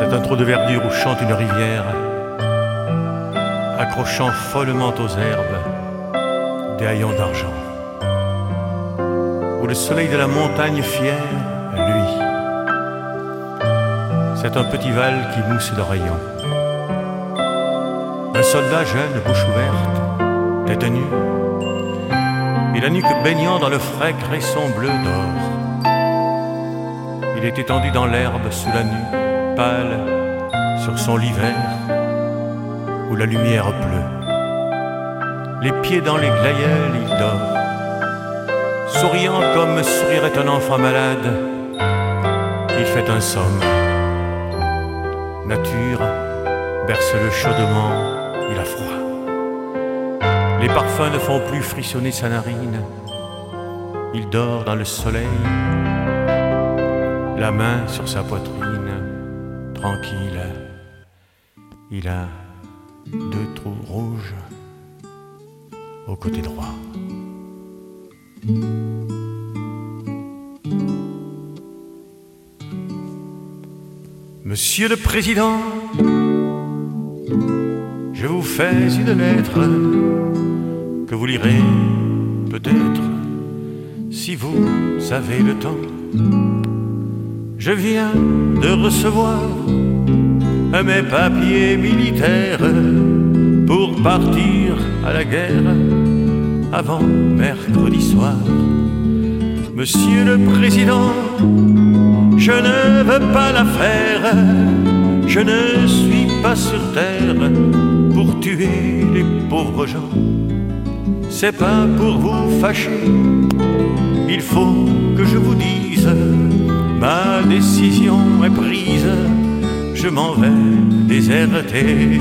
C'est un trou de verdure où chante une rivière, accrochant follement aux herbes des haillons d'argent, où le soleil de la montagne fière luit. C'est un petit val qui mousse d'oreillons. Un soldat jeune, bouche ouverte, tête nue, et la nuque baignant dans le frais cresson bleu d'or. Il est étendu dans l'herbe sous la nue, pâle sur son lit vert, où la lumière pleut. Les pieds dans les glaïeuls, il dort, souriant comme sourirait un enfant malade. Il fait un somme. Nature berce-le chaudement, il a froid. Les parfums ne font plus frissonner sa narine. Il dort dans le soleil, la main sur sa poitrine, tranquille. Il a 2 trous rouges au côté droit. Monsieur le Président, je vous fais une lettre que vous lirez peut-être si vous avez le temps. Je viens de recevoir mes papiers militaires pour partir à la guerre avant mercredi soir. Monsieur le Président, je ne veux pas la faire. Je ne suis pas sur terre pour tuer les pauvres gens. C'est pas pour vous fâcher, il faut que je vous dise, ma décision est prise, je m'en vais déserter.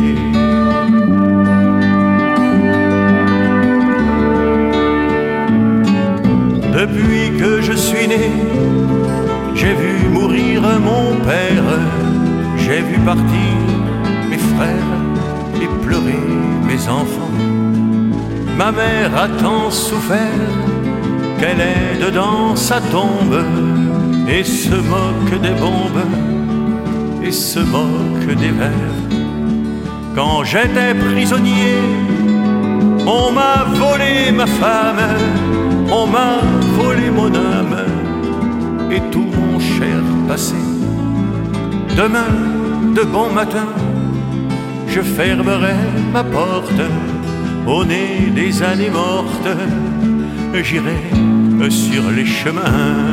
Depuis que je suis né, j'ai vu mourir mon père, j'ai vu partir mes frères et pleurer mes enfants. Ma mère a tant souffert qu'elle est dans sa tombe et se moque des bombes et se moque des vers. Quand j'étais prisonnier, on m'a volé ma femme, on m'a volé mon âme et tout mon cher passé. Demain, de bon matin, je fermerai ma porte au nez des années mortes. J'irai sur les chemins,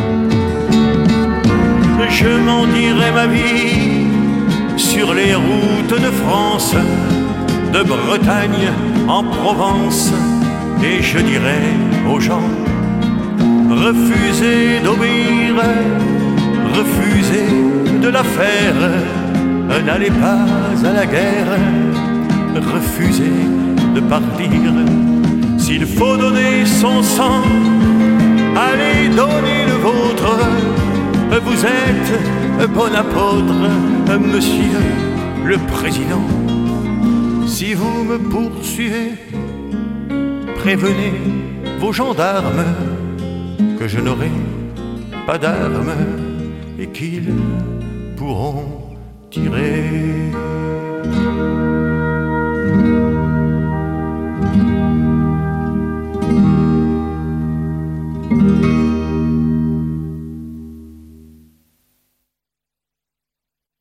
je m'en dirai ma vie sur les routes de France, de Bretagne en Provence, et je dirai aux gens: refusez d'obéir, refusez de la faire, n'allez pas à la guerre, refusez de partir. S'il faut donner son sang, allez donner le vôtre. Vous êtes bon apôtre, monsieur le Président. Si vous me poursuivez, prévenez vos gendarmes que je n'aurai pas d'armes et qu'ils pourront tirer.